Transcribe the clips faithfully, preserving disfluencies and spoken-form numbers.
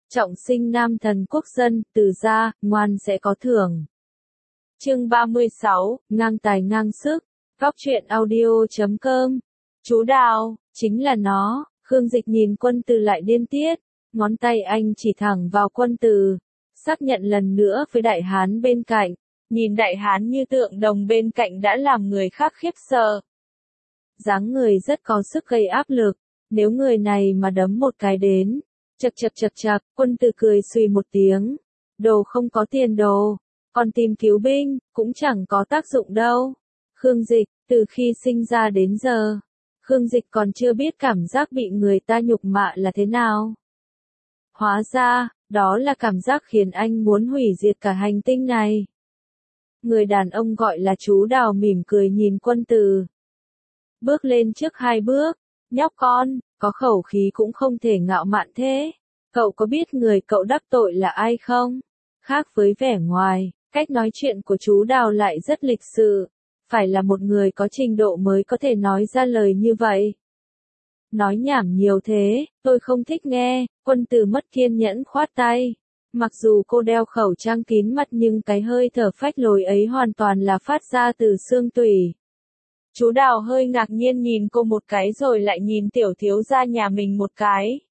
Trọng sinh nam thần quốc dân, từ gia, ngoan sẽ có thưởng. Chương ba mươi sáu, ngang tài ngang sức, góc truyện audio chấm com. Chú Đào, chính là nó. Khương Dịch nhìn Quân Từ lại điên tiết, ngón tay anh chỉ thẳng vào Quân Từ, xác nhận lần nữa với đại hán bên cạnh, nhìn đại hán như tượng đồng bên cạnh đã làm người khác khiếp sợ. Dáng người rất có sức gây áp lực, nếu người này mà đấm một cái đến, chậc chậc chậc chậc, Quân Từ cười suy một tiếng, đồ không có tiền đồ, còn tìm cứu binh, cũng chẳng có tác dụng đâu. Khương Dịch, từ khi sinh ra đến giờ, Khương Dịch còn chưa biết cảm giác bị người ta nhục mạ là thế nào. Hóa ra, đó là cảm giác khiến anh muốn hủy diệt cả hành tinh này. Người đàn ông gọi là chú Đào mỉm cười nhìn Quân Từ. Bước lên trước hai bước, nhóc con, có khẩu khí cũng không thể ngạo mạn thế. Cậu có biết người cậu đắc tội là ai không? Khác với vẻ ngoài, cách nói chuyện của chú Đào lại rất lịch sự. Phải là một người có trình độ mới có thể nói ra lời như vậy. Nói nhảm nhiều thế, tôi không thích nghe. Quân Từ mất kiên nhẫn khoát tay. Mặc dù cô đeo khẩu trang kín mặt nhưng cái hơi thở phách lối ấy hoàn toàn là phát ra từ xương tủy. Chú Đào hơi ngạc nhiên nhìn cô một cái rồi lại nhìn tiểu thiếu gia nhà mình một cái.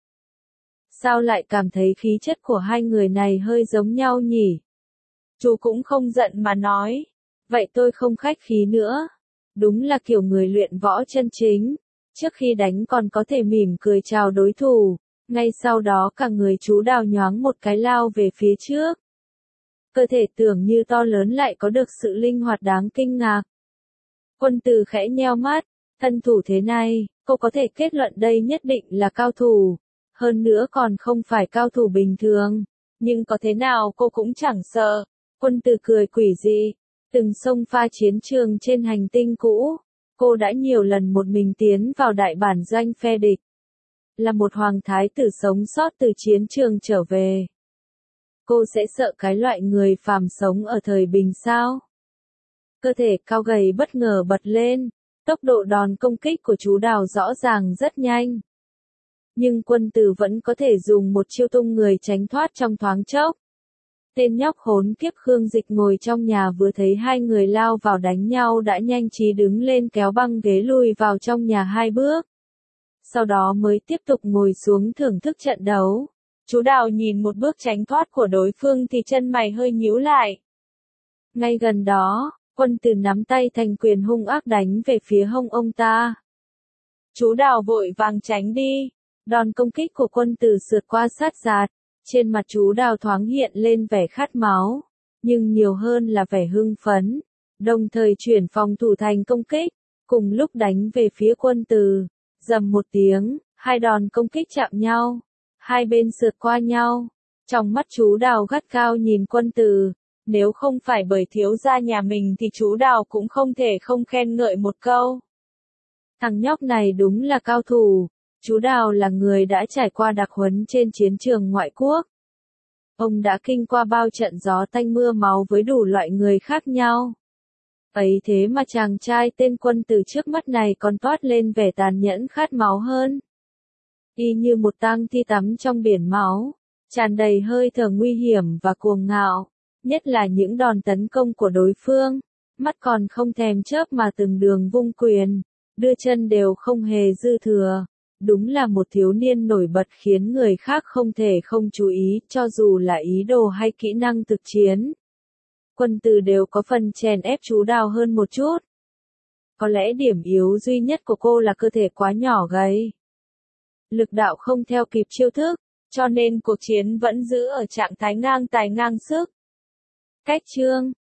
Sao lại cảm thấy khí chất của hai người này hơi giống nhau nhỉ? Chú cũng không giận mà nói. Vậy tôi không khách khí nữa. Đúng là kiểu người luyện võ chân chính. Trước khi đánh còn có thể mỉm cười chào đối thủ. Ngay sau đó cả người chú Đào nhoáng một cái lao về phía trước. Cơ thể tưởng như to lớn lại có được sự linh hoạt đáng kinh ngạc. Quân Từ khẽ nheo mắt. Thân thủ thế này, cô có thể kết luận đây nhất định là cao thủ. Hơn nữa còn không phải cao thủ bình thường. Nhưng có thế nào cô cũng chẳng sợ. Quân Từ cười quỷ dị. Từng xông pha chiến trường trên hành tinh cũ, cô đã nhiều lần một mình tiến vào đại bản doanh phe địch. Là một hoàng thái tử sống sót từ chiến trường trở về. Cô sẽ sợ cái loại người phàm sống ở thời bình sao? Cơ thể cao gầy bất ngờ bật lên, tốc độ đòn công kích của chú Đào rõ ràng rất nhanh. Nhưng Quân Từ vẫn có thể dùng một chiêu tung người tránh thoát trong thoáng chốc. Tên nhóc khốn kiếp Khương Dịch ngồi trong nhà vừa thấy hai người lao vào đánh nhau đã nhanh trí đứng lên kéo băng ghế lùi vào trong nhà hai bước. Sau đó mới tiếp tục ngồi xuống thưởng thức trận đấu. Chú Đào nhìn một bước tránh thoát của đối phương thì chân mày hơi nhíu lại. Ngay gần đó, Quân Từ nắm tay thành quyền hung ác đánh về phía hông ông ta. Chú Đào vội vàng tránh đi. Đòn công kích của Quân Từ sượt qua sát giạt. Trên mặt chú Đào thoáng hiện lên vẻ khát máu, nhưng nhiều hơn là vẻ hưng phấn, đồng thời chuyển phòng thủ thành công kích, cùng lúc đánh về phía Quân Từ. Rầm một tiếng, hai đòn công kích chạm nhau, hai bên sượt qua nhau. Trong mắt chú Đào gắt gao nhìn Quân Từ, nếu không phải bởi thiếu gia nhà mình thì chú Đào cũng không thể không khen ngợi một câu. Thằng nhóc này đúng là cao thủ. Chú Đào là người đã trải qua đặc huấn trên chiến trường ngoại quốc. Ông đã kinh qua bao trận gió tanh mưa máu với đủ loại người khác nhau. Ấy thế mà chàng trai tên Quân Từ trước mắt này còn toát lên vẻ tàn nhẫn khát máu hơn. Y như một tang thi tắm trong biển máu, tràn đầy hơi thở nguy hiểm và cuồng ngạo, nhất là những đòn tấn công của đối phương, mắt còn không thèm chớp mà từng đường vung quyền, đưa chân đều không hề dư thừa. Đúng là một thiếu niên nổi bật khiến người khác không thể không chú ý, cho dù là ý đồ hay kỹ năng thực chiến. Quân Từ đều có phần chèn ép chú Đào hơn một chút. Có lẽ điểm yếu duy nhất của cô là cơ thể quá nhỏ gầy. Lực đạo không theo kịp chiêu thức, cho nên cuộc chiến vẫn giữ ở trạng thái ngang tài ngang sức. Cách chương